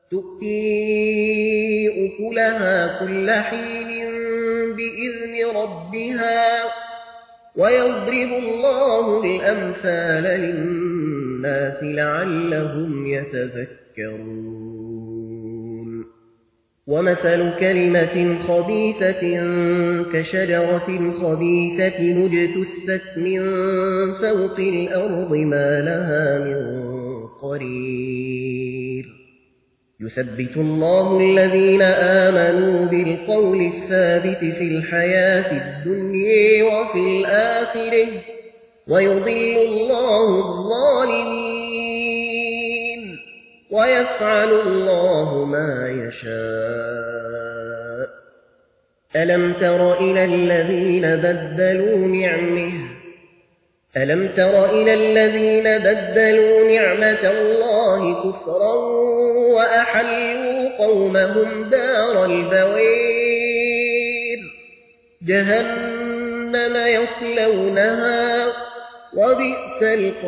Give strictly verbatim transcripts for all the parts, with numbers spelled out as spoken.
تؤتي أكلها كل حين بإذن ربها ويضرب الله الأمثال للناس لعلهم يتذكرون ومثل كلمة خبيثة كشجرة خبيثة اجتثت من فوق الأرض ما لها من قرير يثبت الله الذين آمنوا بالقول الثابت في الحياة الدنيا وفي الآخرة ويضل الله الظالمين ويفعل الله ما يشاء ألم تر إلى الذين بدلوا نعمه ألم تر إلى الذين بدلوا نعمة الله كفرا وأحلوا قومهم دار البوير جهنم يصلونها وبئس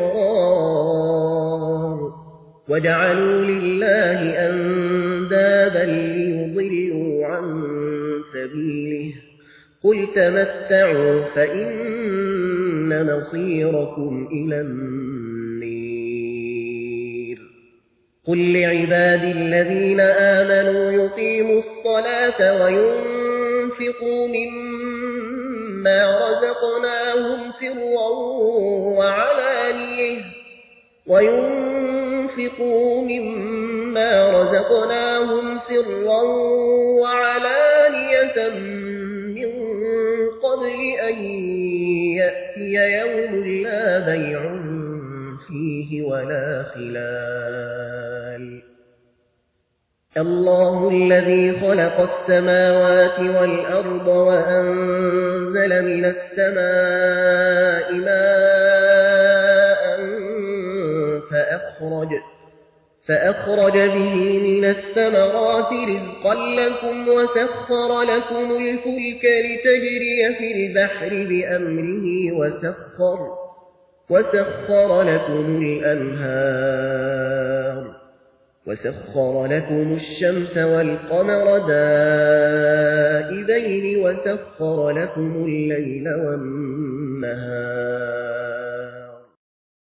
القرار وجعلوا لله أندادا ليضلوا عن سبيله قل تمتعوا فإن مصيركم إلى النير قل لعبادي الذين آمنوا يقيموا الصلاة وينفقوا مما رزقناهم سرا وعلانية وينفقوا مما رزقناهم سرا وعلانية من قبل أن يأتي يوم لا بيع فيه ولا خلال الله الذي خلق السماوات والأرض وأنزل من السماء ماء فأخرج فأخرج به من الثمرات رزقا لكم وسخر لكم الفلك لتجري في البحر بأمره وسخر, وسخر لكم الأنهار وسخر لكم الشمس والقمر دائبين وسخر لكم الليل والنهار